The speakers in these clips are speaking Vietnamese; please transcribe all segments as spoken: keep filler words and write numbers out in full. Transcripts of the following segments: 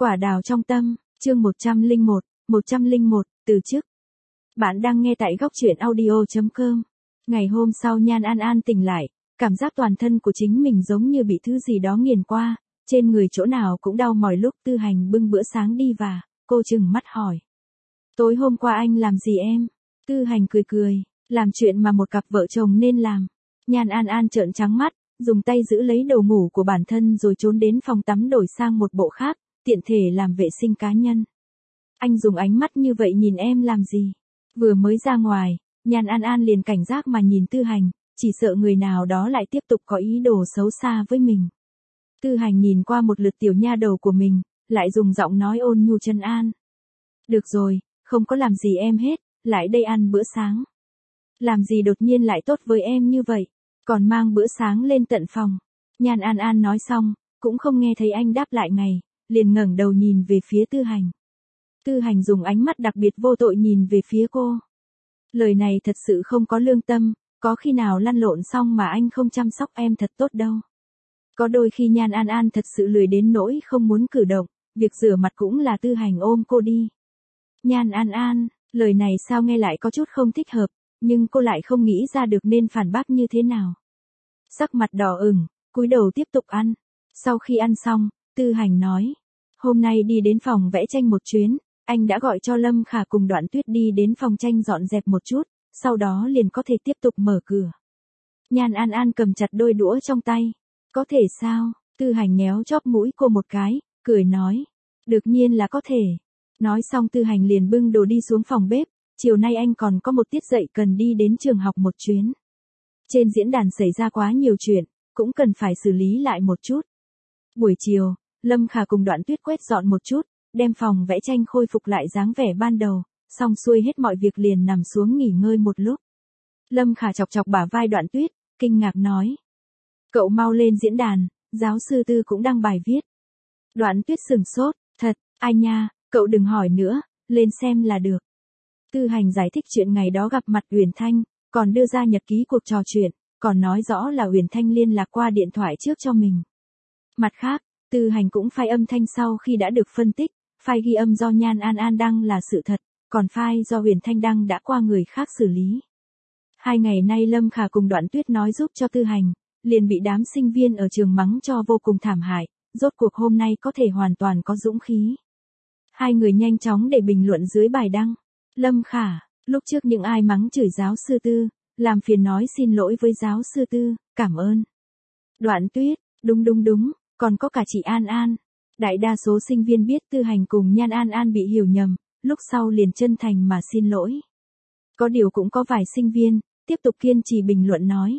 Quả đào trong tâm, chương một trăm lẻ một, một trăm lẻ một, từ chức. Bạn đang nghe tại góc truyện audio chấm com. Ngày hôm sau Nhan An An tỉnh lại, cảm giác toàn thân của chính mình giống như bị thứ gì đó nghiền qua, trên người chỗ nào cũng đau mỏi. Lúc Tư Hành bưng bữa sáng đi và, cô trừng mắt hỏi. Tối hôm qua anh làm gì em? Tư Hành cười cười, làm chuyện mà một cặp vợ chồng nên làm. Nhan An An trợn trắng mắt, dùng tay giữ lấy đồ ngủ của bản thân rồi trốn đến phòng tắm đổi sang một bộ khác, tiện thể làm vệ sinh cá nhân. Anh dùng ánh mắt như vậy nhìn em làm gì? Vừa mới ra ngoài, Nhan An An liền cảnh giác mà nhìn Tư Hành, chỉ sợ người nào đó lại tiếp tục có ý đồ xấu xa với mình. Tư Hành nhìn qua một lượt tiểu nha đầu của mình, lại dùng giọng nói ôn nhu trấn an. Được rồi, không có làm gì em hết, lại đây ăn bữa sáng. Làm gì đột nhiên lại tốt với em như vậy, còn mang bữa sáng lên tận phòng. Nhan An An nói xong, cũng không nghe thấy anh đáp lại ngày, liền ngẩng đầu nhìn về phía Tư Hành. Tư Hành dùng ánh mắt đặc biệt vô tội nhìn về phía cô. Lời này thật sự không có lương tâm, có khi nào lăn lộn xong mà anh không chăm sóc em thật tốt đâu. Có đôi khi Nhan An An thật sự lười đến nỗi không muốn cử động, việc rửa mặt cũng là Tư Hành ôm cô đi. Nhan An An, lời này sao nghe lại có chút không thích hợp, nhưng cô lại không nghĩ ra được nên phản bác như thế nào. Sắc mặt đỏ ửng, cúi đầu tiếp tục ăn. Sau khi ăn xong, Tư Hành nói. Hôm nay đi đến phòng vẽ tranh một chuyến, anh đã gọi cho Lâm Khả cùng Đoạn Tuyết đi đến phòng tranh dọn dẹp một chút, sau đó liền có thể tiếp tục mở cửa. Nhan An An cầm chặt đôi đũa trong tay. Có thể sao? Tư Hành nhéo chóp mũi cô một cái, cười nói. Đương nhiên là có thể. Nói xong Tư Hành liền bưng đồ đi xuống phòng bếp, chiều nay anh còn có một tiết dạy cần đi đến trường học một chuyến. Trên diễn đàn xảy ra quá nhiều chuyện, cũng cần phải xử lý lại một chút. Buổi chiều, Lâm Khả cùng Đoạn Tuyết quét dọn một chút, đem phòng vẽ tranh khôi phục lại dáng vẻ ban đầu, xong xuôi hết mọi việc liền nằm xuống nghỉ ngơi một lúc. Lâm Khả chọc chọc bả vai Đoạn Tuyết, kinh ngạc nói. Cậu mau lên diễn đàn, giáo sư Tư cũng đăng bài viết. Đoạn Tuyết sừng sốt, thật, ai nha, cậu đừng hỏi nữa, lên xem là được. Tư Hành giải thích chuyện ngày đó gặp mặt Uyển Thanh, còn đưa ra nhật ký cuộc trò chuyện, còn nói rõ là Uyển Thanh liên lạc qua điện thoại trước cho mình. Mặt khác, Tư Hành cũng file âm thanh sau khi đã được phân tích, file ghi âm do Nhan An An đăng là sự thật, còn file do Uyển Thanh đăng đã qua người khác xử lý. Hai ngày nay Lâm Khả cùng Đoạn Tuyết nói giúp cho Tư Hành, liền bị đám sinh viên ở trường mắng cho vô cùng thảm hại, rốt cuộc hôm nay có thể hoàn toàn có dũng khí. Hai người nhanh chóng để bình luận dưới bài đăng. Lâm Khả, lúc trước những ai mắng chửi giáo sư Tư, làm phiền nói xin lỗi với giáo sư Tư, cảm ơn. Đoạn Tuyết, đúng đúng đúng, còn có cả chị An An. Đại đa số sinh viên biết Tư Hành cùng Nhan An An bị hiểu nhầm, lúc sau liền chân thành mà xin lỗi. Có điều cũng có vài sinh viên, tiếp tục kiên trì bình luận nói.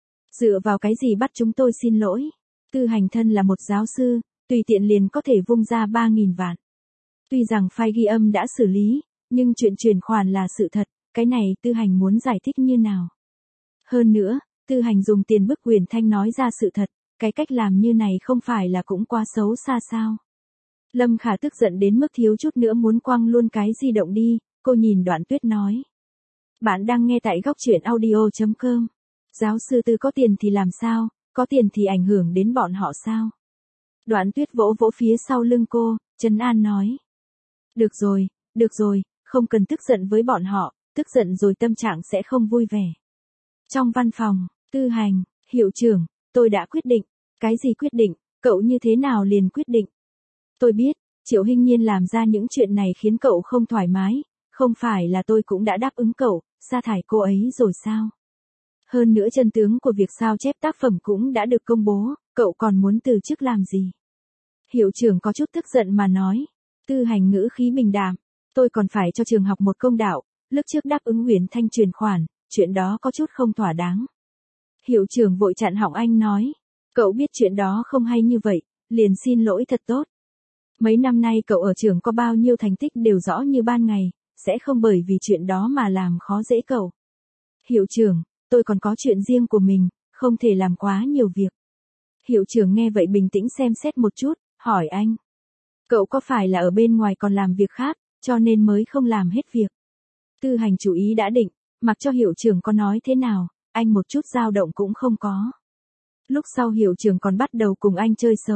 Dựa vào cái gì bắt chúng tôi xin lỗi? Tư Hành thân là một giáo sư, tùy tiện liền có thể vung ra ba nghìn vạn. Tuy rằng file ghi âm đã xử lý, nhưng chuyện chuyển khoản là sự thật, cái này Tư Hành muốn giải thích như nào? Hơn nữa, Tư Hành dùng tiền bức Uyển Thanh nói ra sự thật, cái cách làm như này không phải là cũng quá xấu xa sao? Lâm Khả tức giận đến mức thiếu chút nữa muốn quăng luôn cái di động đi, cô nhìn Đoạn Tuyết nói. Bạn đang nghe tại góc truyện audio chấm com. Giáo sư Tư có tiền thì làm sao, có tiền thì ảnh hưởng đến bọn họ sao? Đoạn Tuyết vỗ vỗ phía sau lưng cô, trấn an nói. Được rồi, được rồi, không cần tức giận với bọn họ, tức giận rồi tâm trạng sẽ không vui vẻ. Trong văn phòng, Tư Hành, hiệu trưởng, tôi đã quyết định. Cái gì quyết định, cậu như thế nào liền quyết định? Tôi biết, Triệu Hinh Nhiên làm ra những chuyện này khiến cậu không thoải mái, không phải là tôi cũng đã đáp ứng cậu, sa thải cô ấy rồi sao? Hơn nữa chân tướng của việc sao chép tác phẩm cũng đã được công bố, cậu còn muốn từ chức làm gì? Hiệu trưởng có chút tức giận mà nói. Tư Hành ngữ khí bình đạm, tôi còn phải cho trường học một công đạo, lúc trước đáp ứng Uyển Thanh truyền khoản, chuyện đó có chút không thỏa đáng. Hiệu trưởng vội chặn họng anh nói, cậu biết chuyện đó không hay như vậy, liền xin lỗi thật tốt. Mấy năm nay cậu ở trường có bao nhiêu thành tích đều rõ như ban ngày, sẽ không bởi vì chuyện đó mà làm khó dễ cậu. Hiệu trưởng, tôi còn có chuyện riêng của mình, không thể làm quá nhiều việc. Hiệu trưởng nghe vậy bình tĩnh xem xét một chút, hỏi anh. Cậu có phải là ở bên ngoài còn làm việc khác, cho nên mới không làm hết việc? Tư Hành chủ ý đã định, mặc cho hiệu trưởng có nói thế nào, anh một chút dao động cũng không có. Lúc sau hiệu trưởng còn bắt đầu cùng anh chơi xấu,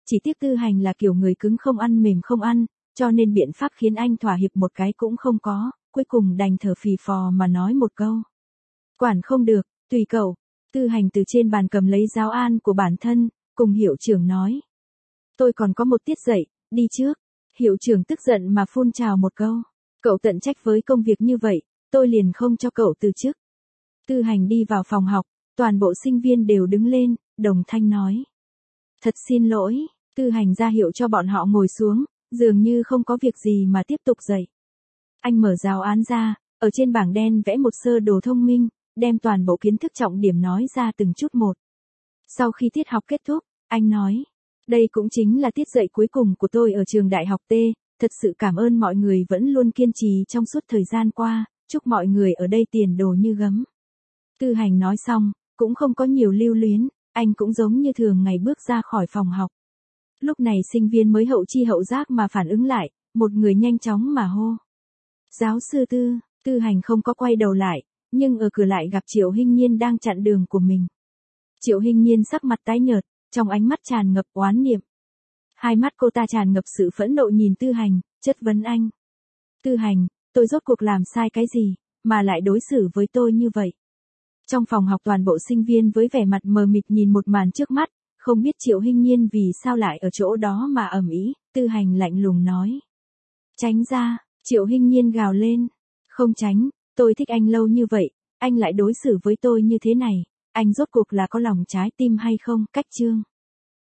Chỉ tiếc Tư Hành là kiểu người cứng không ăn mềm không ăn, cho nên biện pháp khiến anh thỏa hiệp một cái cũng không có, cuối cùng đành thở phì phò mà nói một câu. Quản không được, tùy cậu. Tư Hành từ trên bàn cầm lấy giáo an của bản thân, cùng hiệu trưởng nói. Tôi còn có một tiết dạy, đi trước. Hiệu trưởng tức giận mà phun trào một câu. Cậu tận trách với công việc như vậy, tôi liền không cho cậu từ chức. Tư Hành đi vào phòng học, toàn bộ sinh viên đều đứng lên, đồng thanh nói. Thật xin lỗi, Tư Hành ra hiệu cho bọn họ ngồi xuống, dường như không có việc gì mà tiếp tục dạy. Anh mở giáo án ra, ở trên bảng đen vẽ một sơ đồ thông minh, đem toàn bộ kiến thức trọng điểm nói ra từng chút một. Sau khi tiết học kết thúc, anh nói, đây cũng chính là tiết dạy cuối cùng của tôi ở trường đại học T, thật sự cảm ơn mọi người vẫn luôn kiên trì trong suốt thời gian qua, chúc mọi người ở đây tiền đồ như gấm. Tư Hành nói xong, cũng không có nhiều lưu luyến, anh cũng giống như thường ngày bước ra khỏi phòng học. Lúc này sinh viên mới hậu chi hậu giác mà phản ứng lại, một người nhanh chóng mà hô. Giáo sư Tư, Tư Hành không có quay đầu lại, nhưng ở cửa lại gặp Triệu Hinh Nhiên đang chặn đường của mình. Triệu Hinh Nhiên sắc mặt tái nhợt, trong ánh mắt tràn ngập oán niệm. Hai mắt cô ta tràn ngập sự phẫn nộ nhìn Tư Hành, chất vấn anh. Tư Hành, tôi rốt cuộc làm sai cái gì, mà lại đối xử với tôi như vậy? Trong phòng học toàn bộ sinh viên với vẻ mặt mờ mịt nhìn một màn trước mắt, không biết Triệu Hinh Nhiên vì sao lại ở chỗ đó mà ầm ĩ. Tư Hành lạnh lùng nói. Tránh ra, Triệu Hinh Nhiên gào lên. Không tránh, tôi thích anh lâu như vậy, anh lại đối xử với tôi như thế này, anh rốt cuộc là có lòng trái tim hay không? Cách chương.